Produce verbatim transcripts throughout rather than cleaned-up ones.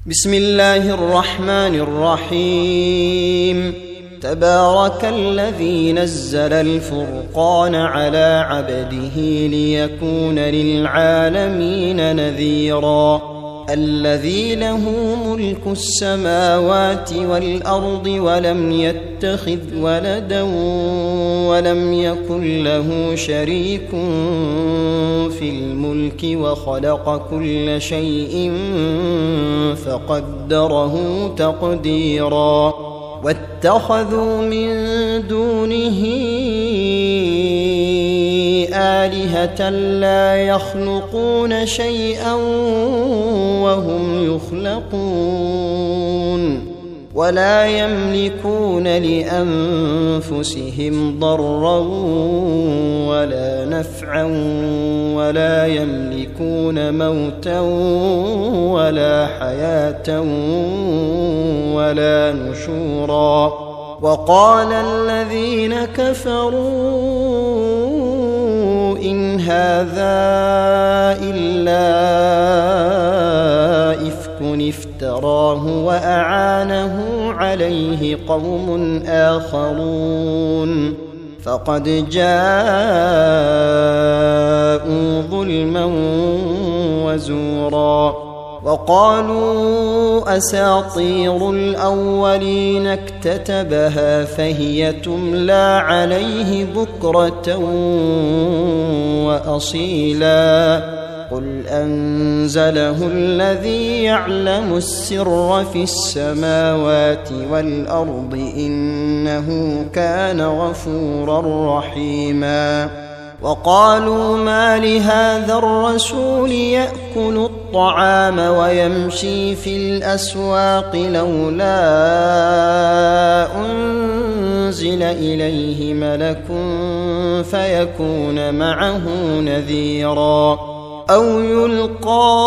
بسم الله الرحمن الرحيم. تبارك الذي نزل الفرقان على عبده ليكون للعالمين نذيرا. الذي له ملك السماوات والأرض ولم يتخذ ولدا ولم يكن له شريك في الملك وخلق كل شيء فقدره تقديرا. واتخذوا من دونه آلهة لا يخلقون شيئا وهم يخلقون ولا يملكون لأنفسهم ضرا ولا نفعا ولا يملكون موتا ولا حياة ولا نشورا. وقال الذين كفروا إن هذا إلا إفك افتراه وأعانه عليه قوم آخرون فقد جاءوا ظلما وزورا. وقالوا أساطير الأولين اكتتبها فهي تملى عليه بكرة وأصيلا. قل أنزله الذي يعلم السر في السماوات والأرض إنه كان غفورا رحيما. وقالوا ما لهذا الرسول يأكل الطعام ويمشي في الأسواق لولا أنزل إليه ملك فيكون معه نذيرا أو يلقى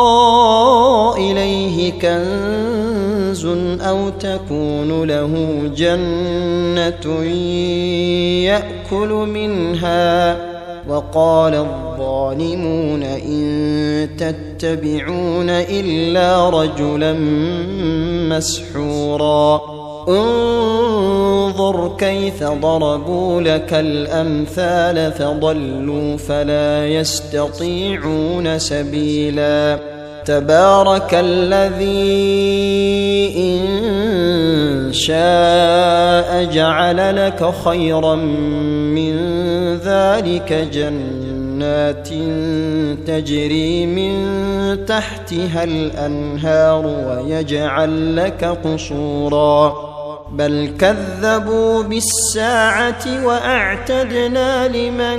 إليه كنز أو تكون له جنة يأكل منها. وقال الظالمون إن تتبعون إلا رجلا مسحورا. انظر كيف ضربوا لك الأمثال فضلوا فلا يستطيعون سبيلا. تبارك الذي إن شاء جعل لك خيرا من ذلك جنات تجري من تحتها الأنهار ويجعل لك قصورا. بل كذبوا بالساعة وأعتدنا لمن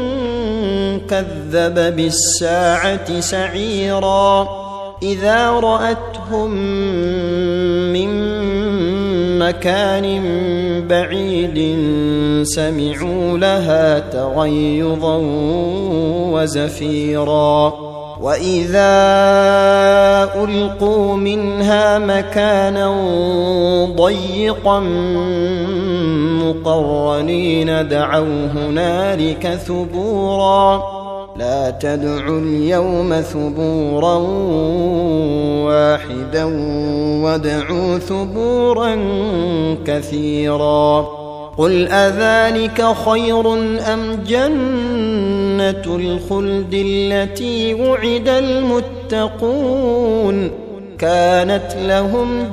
كذب بالساعة سعيرا. إذا رأتهم من مكان بعيد سمعوا لها تغيظا وزفيرا. وإذا ألقوا منها مكانا ضيقا مقرنين دعوا هنالك ثبورا. لا تدعوا اليوم ثبورا واحدا وادعوا ثبورا كثيرا. قل أذلك خير أم جنة الخلد التي وعد المتقون كانت لهم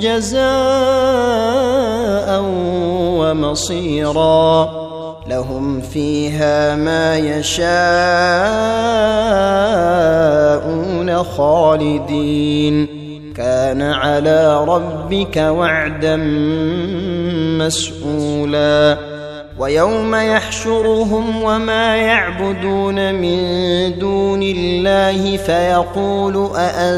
جزاء ومصيرا. لهم فيها ما يشاءون خالدين كان على ربك وعدا مسئولا. ويوم يحشرهم وما يعبدون من دون الله فيقول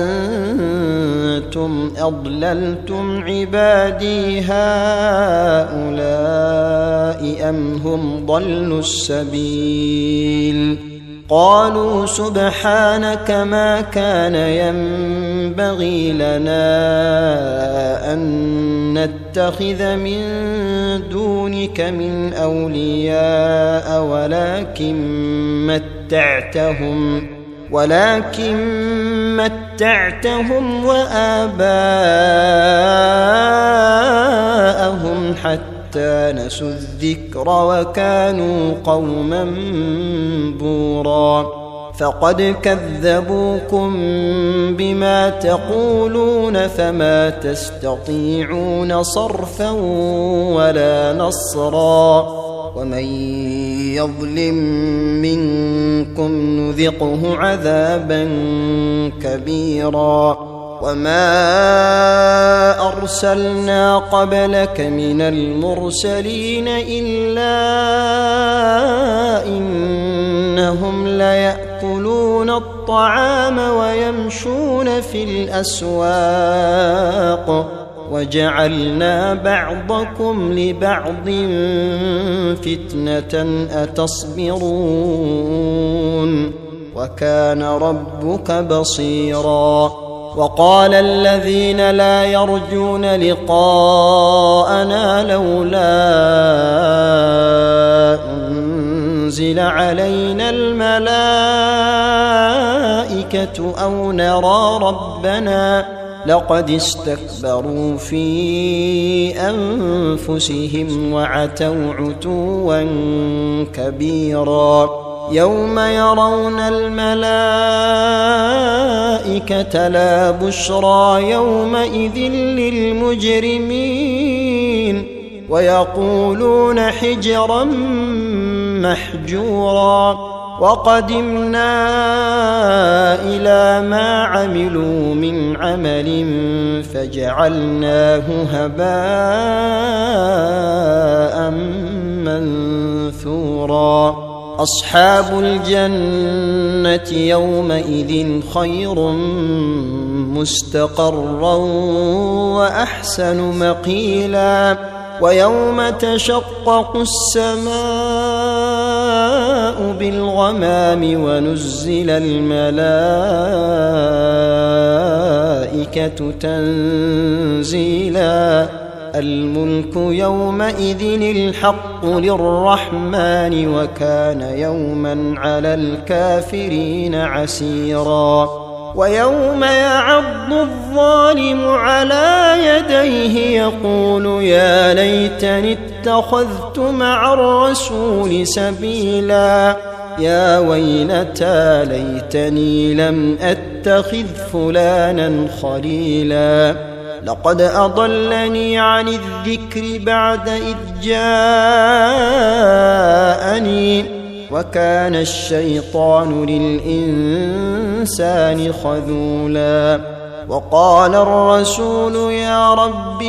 أأنتم أضللتم عبادي هؤلاء أم هم ضلوا السبيل. قالوا سبحانك ما كان ينبغي لنا أن نتخذ من دونك من أولياء ولكن متعتهم ولكن متعتهم وآباءهم حتى نسوا الذكر وكانوا قوما بورا فقد كذبوكم بما تقولون فما تستطيعون صرفا ولا نصرا ومن يظلم منكم نذقه عذابا كبيرا وما أرسلنا قبلك من المرسلين إلا إنهم ليأكلون الطعام ويمشون في الأسواق وجعلنا بعضكم لبعض فتنة أتصبرون وكان ربك بصيرا وقال الذين لا يرجون لقاءنا لولا أنزل علينا الملائكة أو نرى ربنا لقد استكبروا في أنفسهم وعتوا عتوا كبيرا يوم يرون الملائكة لا بشرى يومئذ للمجرمين ويقولون حجرا محجورا وقدمنا إلى ما عملوا من عمل فجعلناه هباء منثورا أصحاب الجنة يومئذ خير مستقرا وأحسن مقيلا ويوم تشقق السماء بالغمام ونزل الملائكة تنزيلا الملك يومئذ الحق للرحمن وكان يوما على الكافرين عسيرا ويوم يعض الظالم على يديه يقول يا ليتني اتخذت مع الرسول سبيلا يا ويلتى ليتني لم أتخذ فلانا خليلا لقد أضلني عن الذكر بعد إذ جاءني وكان الشيطان للإنسان خذولا وقال الرسول يا رب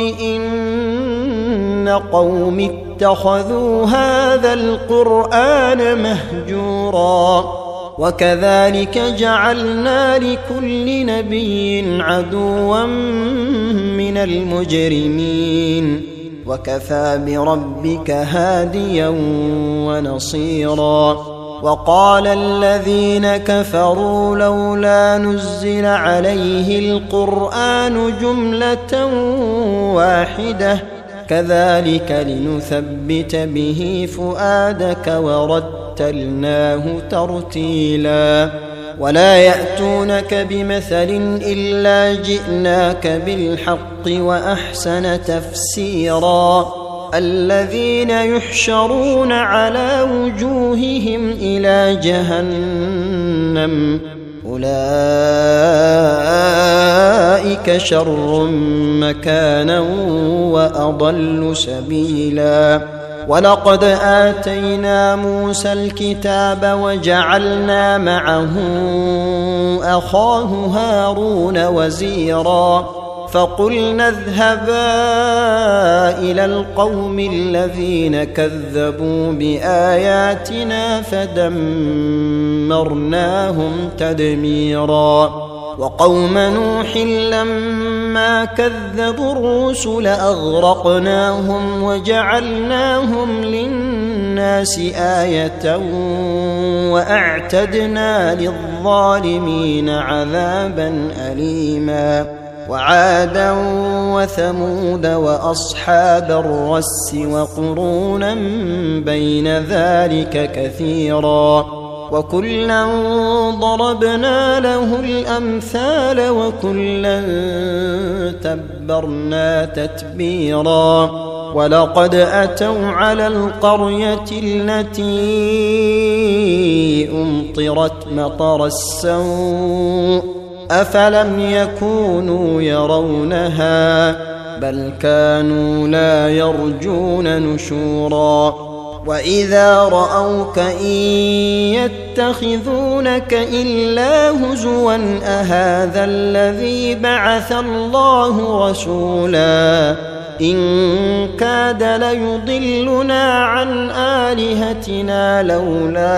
إن قوم اتخذوا هذا القرآن مهجورا وكذلك جعلنا لكل نبي عدوا من المجرمين وكفى بربك هاديا ونصيرا وقال الذين كفروا لولا نزل عليه القرآن جملة واحدة كذلك لنثبت به فؤادك ورتلناه ترتيلا ولا يأتونك بمثل إلا جئناك بالحق وأحسن تفسيرا الذين يحشرون على وجوههم إلى جهنم أولئك شر مكانا وأضل سبيلا ولقد آتينا موسى الكتاب وجعلنا معه أخاه هارون وزيرا فقلنا اذهبا إلى القوم الذين كذبوا بآياتنا فدمرناهم تدميرا وقوم نوح لما كذبوا الرسل أغرقناهم وجعلناهم للناس آية وأعتدنا للظالمين عذابا أليما وعادا وثمود وأصحاب الرس وقرونا بين ذلك كثيرا وكلا ضربنا له الأمثال وكلا تبرنا تتبيرا ولقد أتوا على القرية التي أمطرت مطر السوء أفلم يكونوا يرونها بل كانوا لا يرجون نشورا وإذا رأوك إن يتخذونك إلا هزوا أهذا الذي بعث الله رسولا إن كاد ليضلنا عن آلهتنا لولا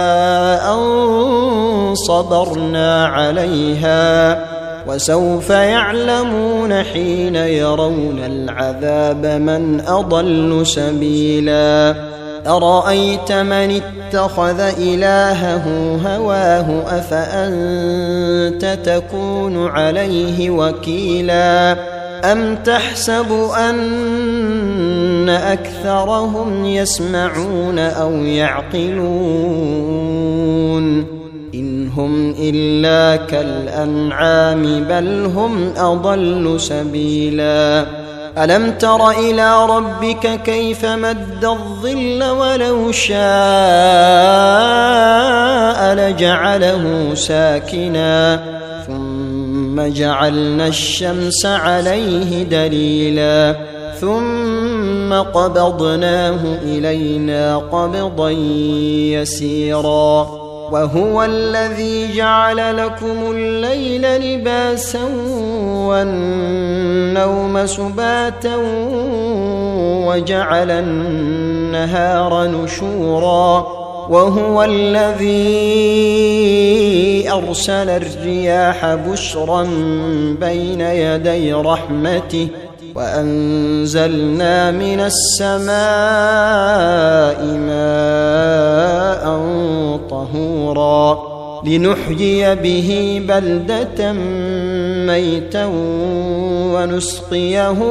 أن صبرنا عليها وسوف يعلمون حين يرون العذاب من أضل سبيلا أرأيت من اتخذ إلهه هواه أفأنت تكون عليه وكيلا أم تحسب أن أكثرهم يسمعون أو يعقلون إن هم إلا كالأنعام بل هم أضل سبيلا ألم تر إلى ربك كيف مد الظل ولو شاء لجعله ساكنا ثم جعلنا الشمس عليه دليلا ثم قبضناه إلينا قبضا يسيرا وهو الذي جعل لكم الليل لباسا والنوم سباتا وجعل النهار نشورا وهو الذي أرسل الرياح بشرا بين يدي رحمته وأنزلنا من السماء ماء طهورا لنحيي به بلدة ميتا ونسقيه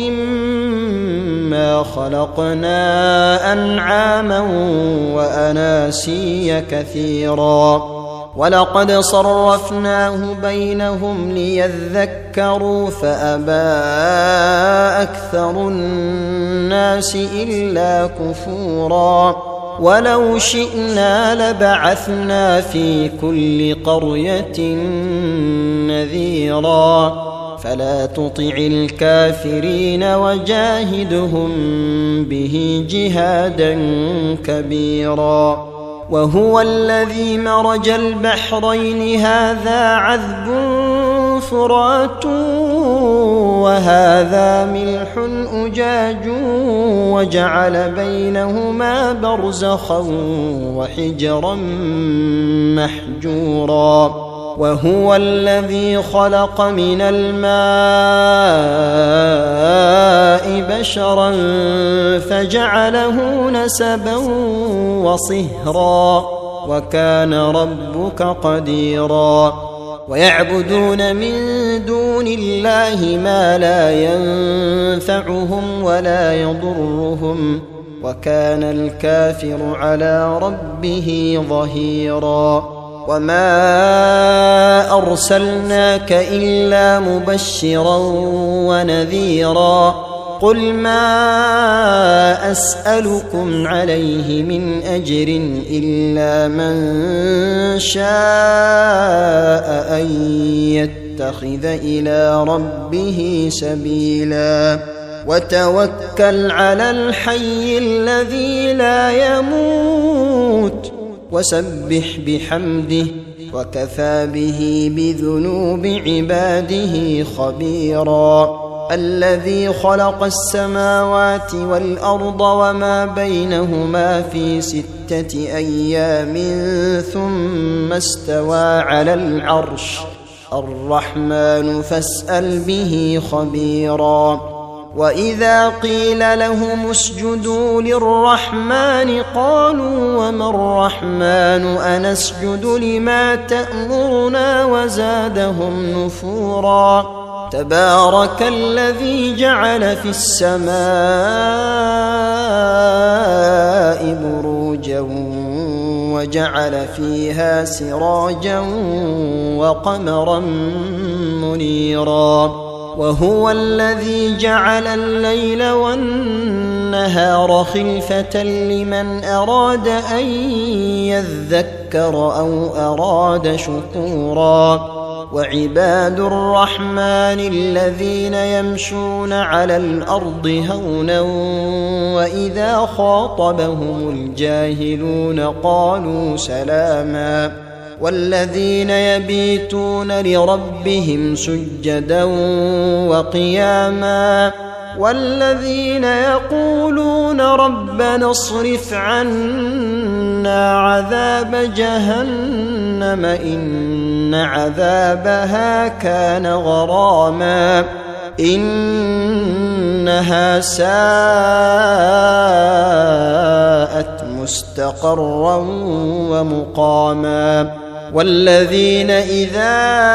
مما خلقنا أنعاما وأناسيا كثيرا ولقد صرفناه بينهم ليذكروا فأبى أكثر الناس إلا كفورا ولو شئنا لبعثنا في كل قرية نذيرا فلا تطع الكافرين وجاهدهم به جهادا كبيرا وهو الذي مرج البحرين هذا عذب فرات وهذا ملح أجاج وجعل بينهما برزخا وحجرا محجورا وهو الذي خلق من الماء بشرا فجعله نسبا وصهرا وكان ربك قديرا ويعبدون من دون الله ما لا ينفعهم ولا يضرهم وكان الكافر على ربه ظهيرا وما أرسلناك إلا مبشرا ونذيرا قل ما أسألكم عليه من أجر إلا من شاء أن يتخذ إلى ربه سبيلا وتوكل على الحي الذي لا يموت وسبح بحمده وكفى به بذنوب عباده خبيرا الذي خلق السماوات والأرض وما بينهما في ستة أيام ثم استوى على العرش الرحمن فاسأل به خبيرا وإذا قيل لهم اسجدوا للرحمن قالوا وما الرحمن أنسجد لما تأمرنا وزادهم نفورا تبارك الذي جعل في السماء بروجا وجعل فيها سراجا وقمرا منيرا وهو الذي جعل الليل والنهار خلفة لمن أراد أن يذكر أو أراد شكورا وعباد الرحمن الذين يمشون على الأرض هونا وإذا خاطبهم الجاهلون قالوا سلاما والذين يبيتون لربهم سجدا وقياما والذين يقولون ربنا اصرف عنا عذاب جهنم إن عذابها كان غراما إنها ساءت مستقرا ومقاما والذين إذا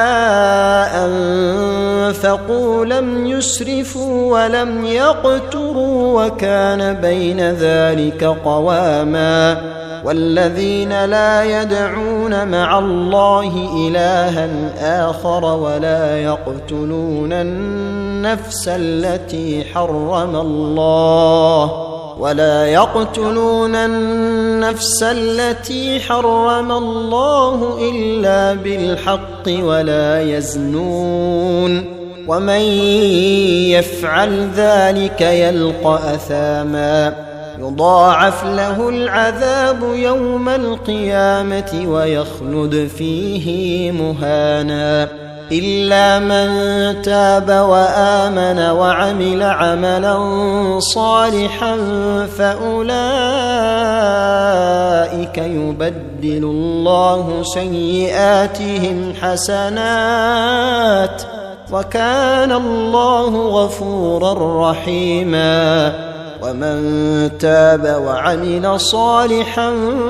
أنفقوا لم يسرفوا ولم يقتروا وكان بين ذلك قواما والذين لا يدعون مع الله إلها آخر ولا يقتلون النفس التي حرم الله ولا يقتلون النفس التي حرم الله إلا بالحق ولا يزنون ومن يفعل ذلك يلقى أثاما يضاعف له العذاب يوم القيامة ويخلد فيه مهانا إلا من تاب وآمن وعمل عملا صالحا فأولئك يبدل الله سيئاتهم حسنات وكان الله غفورا رحيما ومن تاب وعمل صالحا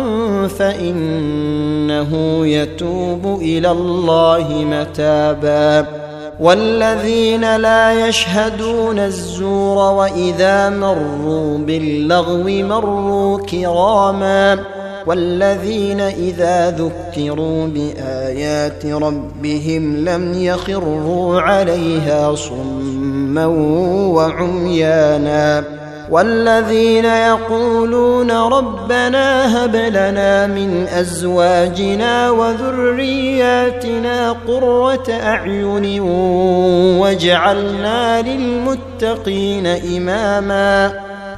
فإنه يتوب إلى الله متابا والذين لا يشهدون الزور وإذا مروا باللغو مروا كراما والذين إذا ذكروا بآيات ربهم لم يخروا عليها صما وعميانا والذين يقولون ربنا هب لنا من أزواجنا وذرياتنا قرة أعين واجعلنا للمتقين إماما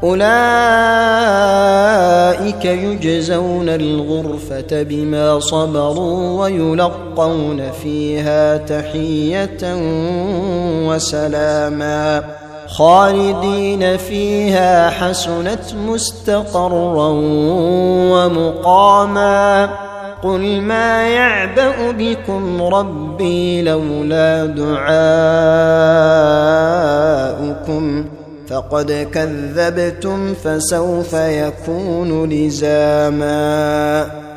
أولئك يجزون الغرفة بما صبروا ويلقون فيها تحية وسلاما خالدين فيها حسنت مستقرا ومقاما قل ما يعبأ بكم ربي لولا دعاؤكم فقد كذبتم فسوف يكون لزاما